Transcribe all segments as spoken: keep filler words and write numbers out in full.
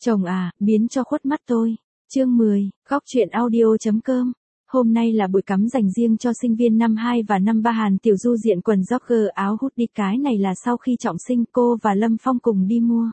Chồng à, biến cho khuất mắt tôi. Chương mười, góc truyện audio.com. Hôm nay là buổi cắm dành riêng cho sinh viên năm hai và năm ba. Hàn Tiểu Du diện quần jogger áo hoodie, cái này là sau khi trọng sinh cô và Lâm Phong cùng đi mua.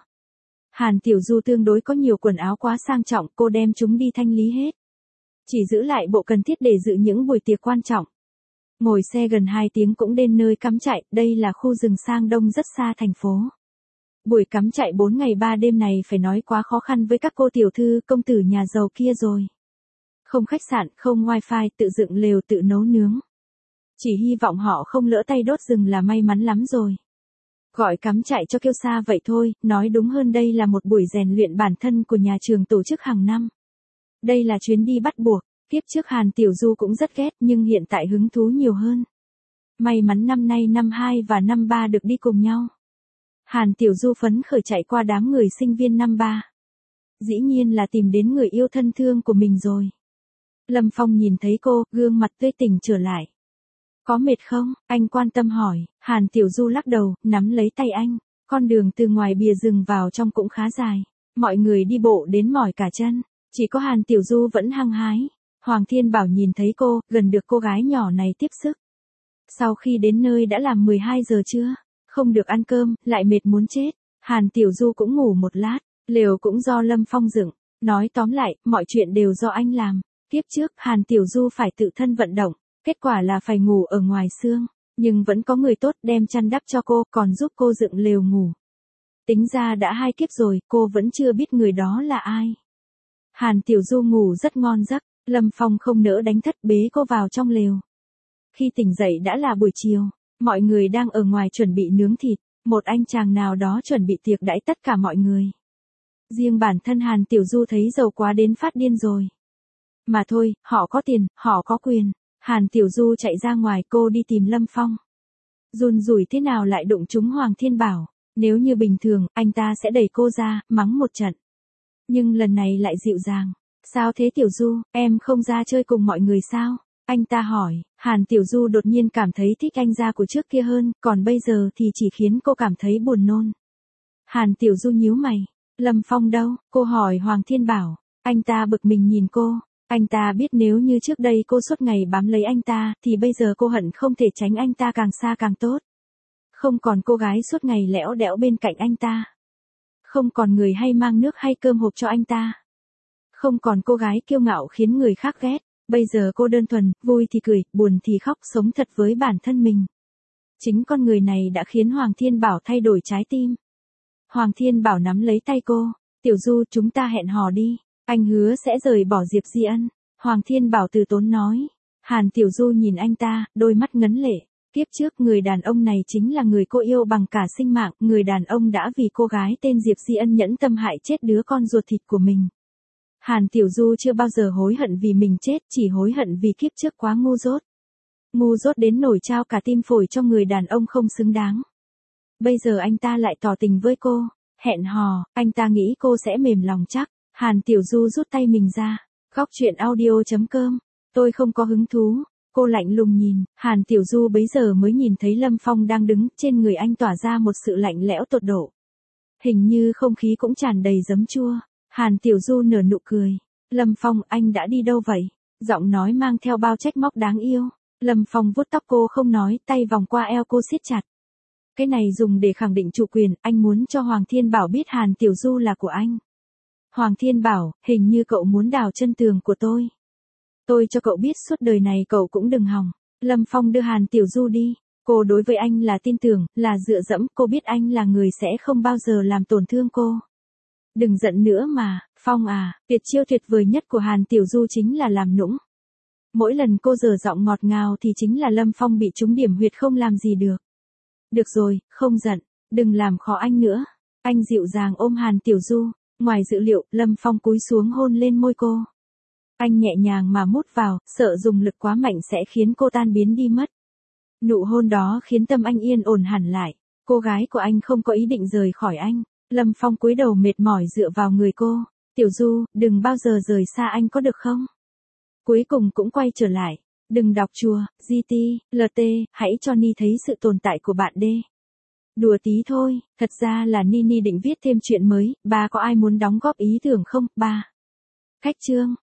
Hàn Tiểu Du tương đối có nhiều quần áo quá sang trọng, cô đem chúng đi thanh lý hết. Chỉ giữ lại bộ cần thiết để dự những buổi tiệc quan trọng. Ngồi xe gần hai tiếng cũng đến nơi cắm trại, đây là khu rừng sang đông rất xa thành phố. Buổi cắm trại bốn ngày ba đêm này phải nói quá khó khăn với các cô tiểu thư công tử nhà giàu kia rồi. Không khách sạn, không wifi, tự dựng lều tự nấu nướng. Chỉ hy vọng họ không lỡ tay đốt rừng là may mắn lắm rồi. Gọi cắm trại cho kêu xa vậy thôi, nói đúng hơn đây là một buổi rèn luyện bản thân của nhà trường tổ chức hàng năm. Đây là chuyến đi bắt buộc, kiếp trước Hàn Tiểu Du cũng rất ghét nhưng hiện tại hứng thú nhiều hơn. May mắn năm nay năm hai và năm ba được đi cùng nhau. Hàn Tiểu Du phấn khởi chạy qua đám người sinh viên năm ba. Dĩ nhiên là tìm đến người yêu thân thương của mình rồi. Lâm Phong nhìn thấy cô, gương mặt tươi tỉnh trở lại. Có mệt không? Anh quan tâm hỏi. Hàn Tiểu Du lắc đầu, nắm lấy tay anh. Con đường từ ngoài bìa rừng vào trong cũng khá dài. Mọi người đi bộ đến mỏi cả chân. Chỉ có Hàn Tiểu Du vẫn hăng hái. Hoàng Thiên Bảo nhìn thấy cô, gần được cô gái nhỏ này tiếp sức. Sau khi đến nơi đã là mười hai giờ trưa. Không được ăn cơm, lại mệt muốn chết. Hàn Tiểu Du cũng ngủ một lát. Lều cũng do Lâm Phong dựng. Nói tóm lại, mọi chuyện đều do anh làm. Kiếp trước, Hàn Tiểu Du phải tự thân vận động. Kết quả là phải ngủ ở ngoài sương. Nhưng vẫn có người tốt đem chăn đắp cho cô, còn giúp cô dựng lều ngủ. Tính ra đã hai kiếp rồi, cô vẫn chưa biết người đó là ai. Hàn Tiểu Du ngủ rất ngon giấc. Lâm Phong không nỡ đánh thất, bế cô vào trong lều. Khi tỉnh dậy đã là buổi chiều. Mọi người đang ở ngoài chuẩn bị nướng thịt. Một anh chàng nào đó chuẩn bị tiệc đãi tất cả mọi người. Riêng bản thân Hàn Tiểu Du thấy giàu quá đến phát điên rồi. Mà thôi, họ có tiền, họ có quyền. Hàn Tiểu Du chạy ra ngoài, cô đi tìm Lâm Phong. Run rủi thế nào lại đụng trúng Hoàng Thiên Bảo. Nếu như bình thường, anh ta sẽ đẩy cô ra, mắng một trận. Nhưng lần này lại dịu dàng. Sao thế Tiểu Du, em không ra chơi cùng mọi người sao? Anh ta hỏi. Hàn Tiểu Du đột nhiên cảm thấy thích anh ra của trước kia hơn, còn bây giờ thì chỉ khiến cô cảm thấy buồn nôn. Hàn Tiểu Du nhíu mày. Lâm Phong đâu? Cô hỏi Hoàng Thiên Bảo. Anh ta bực mình nhìn cô. Anh ta biết nếu như trước đây cô suốt ngày bám lấy anh ta, thì bây giờ cô hận không thể tránh anh ta càng xa càng tốt. Không còn cô gái suốt ngày lẽo đẽo bên cạnh anh ta. Không còn người hay mang nước hay cơm hộp cho anh ta. Không còn cô gái kiêu ngạo khiến người khác ghét. Bây giờ cô đơn thuần, vui thì cười, buồn thì khóc, sống thật với bản thân mình. Chính con người này đã khiến Hoàng Thiên Bảo thay đổi trái tim. Hoàng Thiên Bảo nắm lấy tay cô. Tiểu Du, chúng ta hẹn hò đi. Anh hứa sẽ rời bỏ Diệp Di Ân. Hoàng Thiên Bảo từ tốn nói. Hàn Tiểu Du nhìn anh ta, đôi mắt ngấn lệ. Kiếp trước người đàn ông này chính là người cô yêu bằng cả sinh mạng. Người đàn ông đã vì cô gái tên Diệp Di Ân nhẫn tâm hại chết đứa con ruột thịt của mình. Hàn Tiểu Du chưa bao giờ hối hận vì mình chết, chỉ hối hận vì kiếp trước quá ngu dốt. Ngu dốt đến nổi trao cả tim phổi cho người đàn ông không xứng đáng. Bây giờ anh ta lại tỏ tình với cô. Hẹn hò, anh ta nghĩ cô sẽ mềm lòng chắc. Hàn Tiểu Du rút tay mình ra. Góc truyện audio.com. Tôi không có hứng thú. Cô lạnh lùng nhìn. Hàn Tiểu Du bấy giờ mới nhìn thấy Lâm Phong đang đứng, trên người anh tỏa ra một sự lạnh lẽo tột độ. Hình như không khí cũng tràn đầy giấm chua. Hàn Tiểu Du nở nụ cười. Lâm Phong, anh đã đi đâu vậy? Giọng nói mang theo bao trách móc đáng yêu. Lâm Phong vuốt tóc cô không nói, tay vòng qua eo cô siết chặt. Cái này dùng để khẳng định chủ quyền, anh muốn cho Hoàng Thiên Bảo biết Hàn Tiểu Du là của anh. Hoàng Thiên Bảo, hình như cậu muốn đào chân tường của tôi. Tôi cho cậu biết suốt đời này cậu cũng đừng hòng. Lâm Phong đưa Hàn Tiểu Du đi. Cô đối với anh là tin tưởng, là dựa dẫm, cô biết anh là người sẽ không bao giờ làm tổn thương cô. Đừng giận nữa mà, Phong à, tuyệt chiêu tuyệt vời nhất của Hàn Tiểu Du chính là làm nũng. Mỗi lần cô dở giọng ngọt ngào thì chính là Lâm Phong bị trúng điểm huyệt không làm gì được. Được rồi, không giận, đừng làm khó anh nữa. Anh dịu dàng ôm Hàn Tiểu Du. Ngoài dự liệu, Lâm Phong cúi xuống hôn lên môi cô. Anh nhẹ nhàng mà mút vào, sợ dùng lực quá mạnh sẽ khiến cô tan biến đi mất. Nụ hôn đó khiến tâm anh yên ổn hẳn lại. Cô gái của anh không có ý định rời khỏi anh. Lâm Phong cúi đầu mệt mỏi dựa vào người cô. Tiểu Du, đừng bao giờ rời xa anh có được không? Cuối cùng cũng quay trở lại. Đừng đọc chùa, giê tê, lờ tê, hãy cho Ni thấy sự tồn tại của bạn D. Đùa tí thôi, thật ra là Nini định viết thêm chuyện mới, ba có ai muốn đóng góp ý tưởng không, ba? Khách trương,